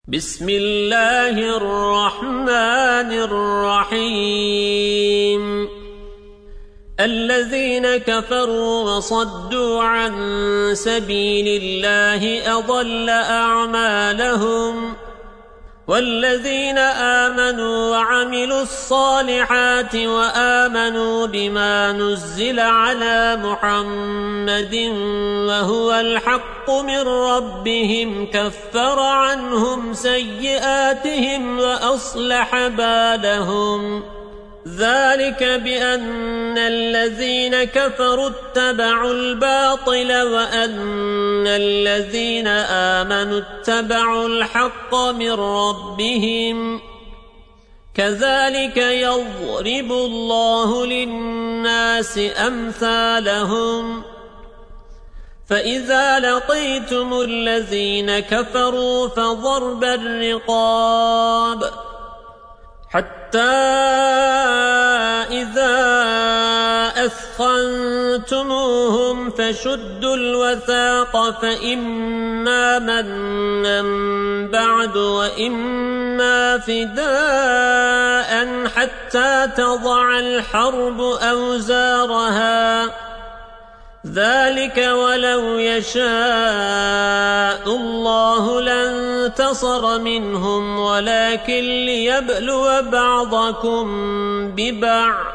بسم الله الرحمن الرحيم الذين كفروا وصدوا عن سبيل الله أضل أعمالهم والذين آمنوا وعملوا الصالحات وآمنوا بما نزل على محمد وهو الحق من ربهم كفر عنهم سيئاتهم وأصلح بالهم ذلك بأن الذين كفروا اتبعوا الباطل وأن الذين آمنوا اتبعوا الحق من ربهم كذلك يضرب الله للناس أمثالهم فإذا لقيتم الذين كفروا فضرب الرقاب حتى إذا أثخنتموهم فشدوا الوثاق فإما منا بعد وإما فداء حتى تضع الحرب أوزارها ذلك ولو يشاء الله لانتصر منهم ولكن ليبلو بعضكم ببعض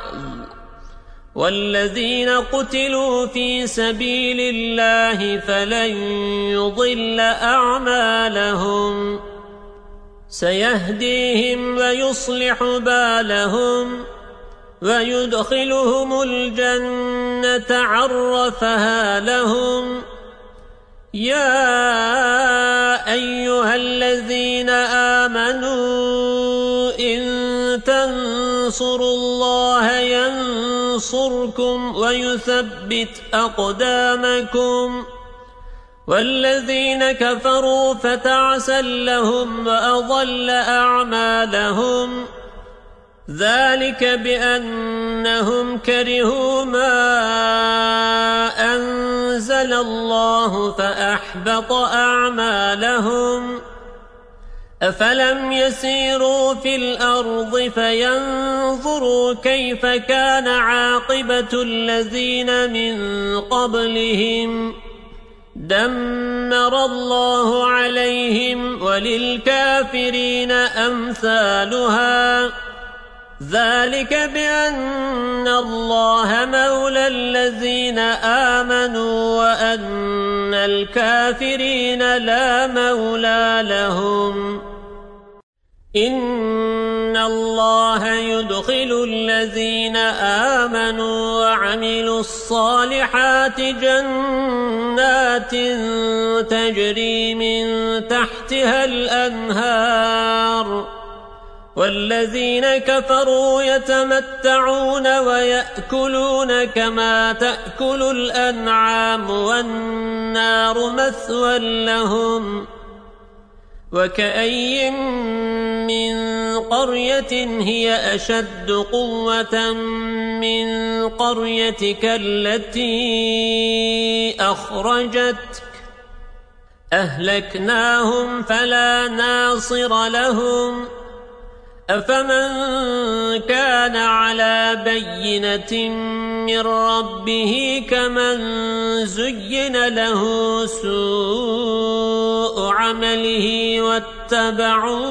والذين قتلوا في سبيل الله فلن يضل أعمالهم سيهديهم ويصلح بالهم ويدخلهم الجنة عرفها لهم يا أيها الذين آمنوا إن تنصروا الله ينصركم ويثبت أقدامكم والذين كفروا فتعسا لهم وأضل أعمالهم ذلك بأنهم كرهوا ما أنزل الله فأحبط أعمالهم أفلم يسيروا في الأرض فينظروا كيف كان عاقبة الذين من قبلهم دمر الله عليهم وللكافرين أمثالها ذلك بأن الله مولى الذين آمنوا وأن الكافرين لا مولى لهم إن الله يدخل الذين آمنوا وعملوا الصالحات جنات تجري من تحتها الأنهار والذين كفروا يتمتعون ويأكلون كما تأكل الأنعام والنار مثوى لهم وكأي من قرية هي أشد قوة من قريتك التي أخرجتك أهلكناهم فلا ناصر لهم أفمن كان على بينة من ربه كمن زين له سوء عمله واتبعوا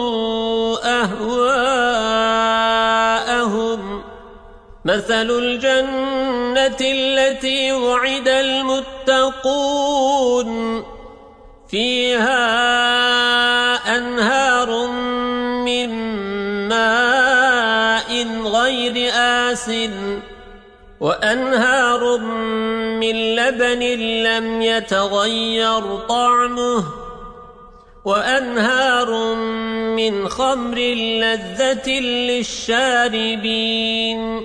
أهواءهم مثل الجنة التي وعد المتقون فيها أنهار من ماء غير آسن وأنهار من لبن لم يتغير طعمه وأنهار من خمر لذة للشاربين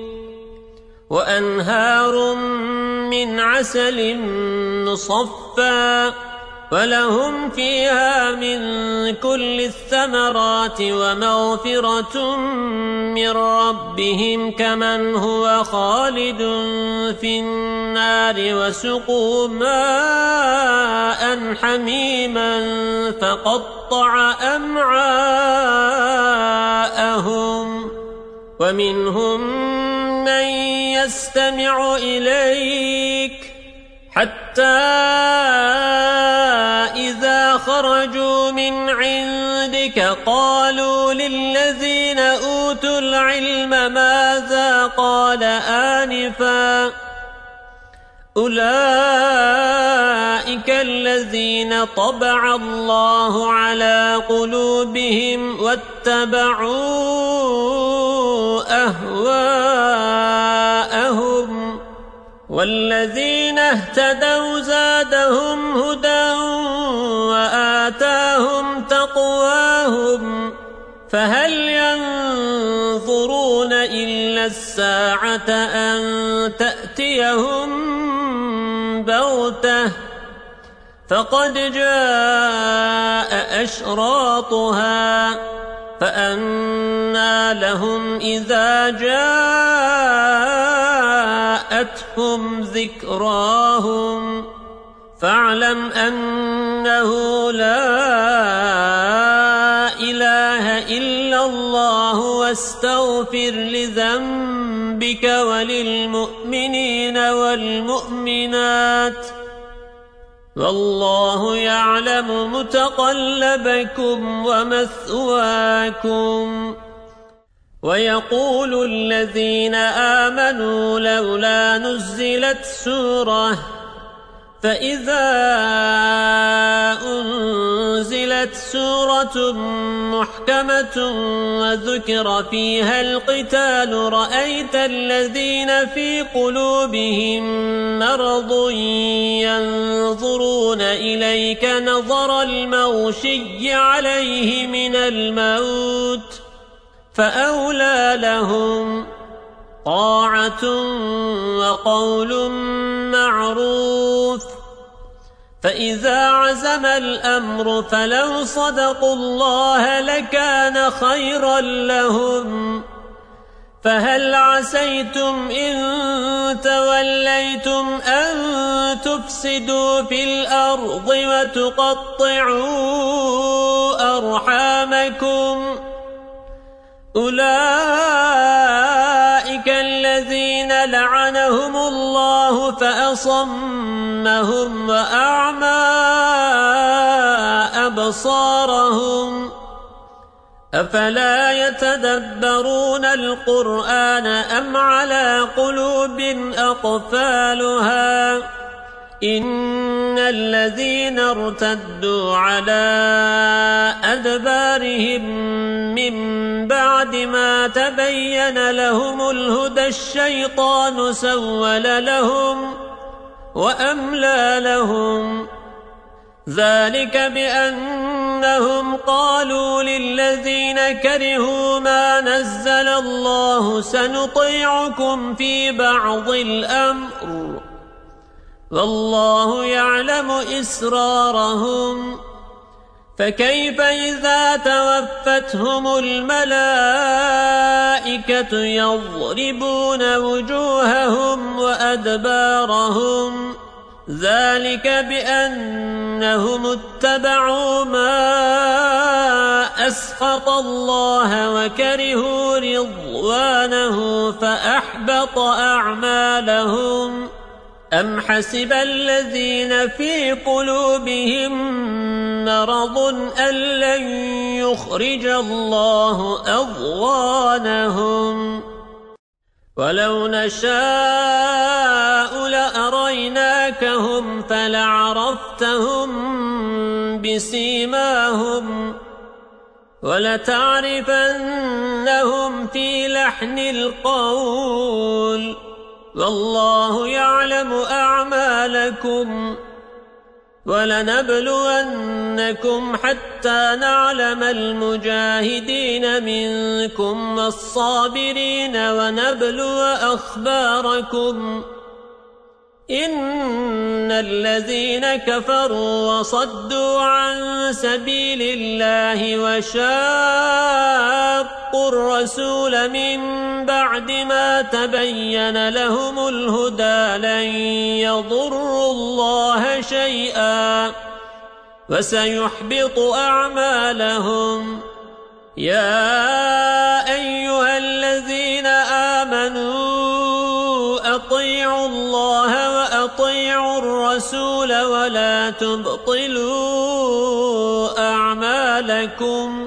وأنهار من عسل مصفى ولهم فيها من كل الثمرات ومغفرة من ربهم كمن هو خالد في النار وسقوا ماء حميما فقطع أمعاءهم ومنهم من يستمع إليك حتى إذا خرجوا من عندك قالوا للذين أوتوا العلم ماذا قال آنفا أولئك الذين طبع الله على قلوبهم واتبعوا أهواءهم والذين اهتدوا زادهم هدى وآتاهم تقواهم فهل ينظرون إلا الساعة أن تأتيهم بغتة فقد جاء أشراطها فأنى لهم إذا جاءتهم ذكراهم فاعلم أنه لا إله إلا الله واستغفر لذنبك وللمؤمنين والمؤمنات والله يعلم متقلبكم ومثواكم ويقول الذين آمنوا لولا نزلت سورة فإذا أنزلت سورة محكمة وذكر فيها القتال رأيت الذين في قلوبهم مرض ينظرون إليك نظر المغشي عليه من الموت فأولى لهم طاعة وقول معروف فإذا عزم الأمر فلو صدقوا الله لكان خيرا لهم فهل عسيتم إن توليتم أن تفسدوا في الأرض وتقطعوا أرحامكم أولئك الذين لعنهم الله فأصمهم وأعمى أبصارهم أفلا يتدبرون القرآن أم على قلوب أقفالها إن الذين ارتدوا على أدبارهم من بعد ما تبين لهم الهدى الشيطان سول لهم وأملى لهم ذلك بأنهم قالوا للذين كرهوا ما نزل الله سنطيعكم في بعض الأمر والله يعلم إسرارهم فكيف إذا توفتهم الملائكة يضربون وجوههم وأدبارهم ذلك بأنهم اتبعوا ما أسخط الله وكرهوا رضوانه فأحبط أعمالهم أم حسب الذين في قلوبهم مرض أن لن يخرج الله أضغانهم ولو نشاء لأريناكهم فلعرفتهم بسيماهم ولتعرفنهم في لحن القول والله يعلم أعمالكم ولنبلونكم حتى نعلم المجاهدين منكم والصابرين ونبلو أخباركم إن الذين كفروا وصدوا عن سبيل الله وشاقوا الرسول من بعد ما تبين لهم الهدى لن يضروا الله شيئا وسيحبط أعمالهم. يا أيها الذين آمنوا أطيعوا الله وأطيعوا الرسول ولا تبطلوا أعمالكم.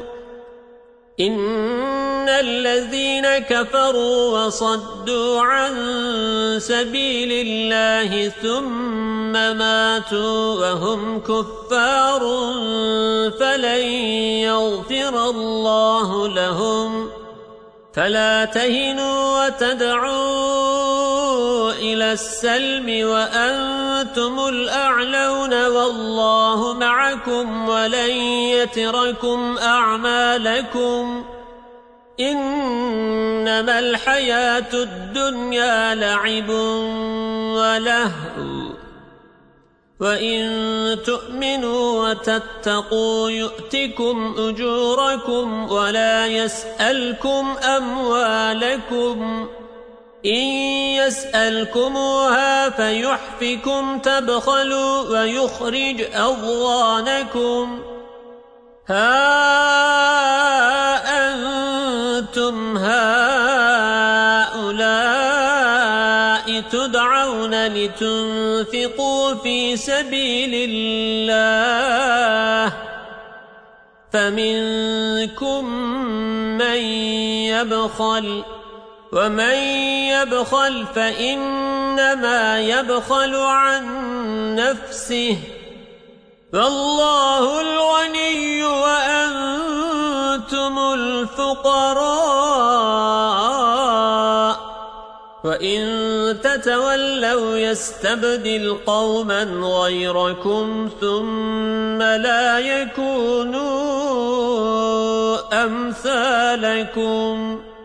إن الذين كفروا وصدوا عن سبيل الله ثم ماتوا وهم كفار فلن يغفر الله لهم. فلا تهنوا وتدعوا إلى السلم وأنتم الأعلون والله معكم ولن يتركم أعمالكم. إنما الحياة الدنيا لعب ولهو وإن تؤمنوا وتتقوا يؤتكم أجوركم ولا يسألكم أموالكم. إن يسألكموها فيحفكم تبخلوا ويخرج أضغانكم. ها أنتم هؤلاء تدعون لتنفقوا في سبيل الله فمنكم من يبخل ومن يبخل فإنما يبخل عن نفسه والله الغني وأنتم الفقراء وإن تتولوا يستبدل قوما غيركم ثم لا يكونوا أمثالكم.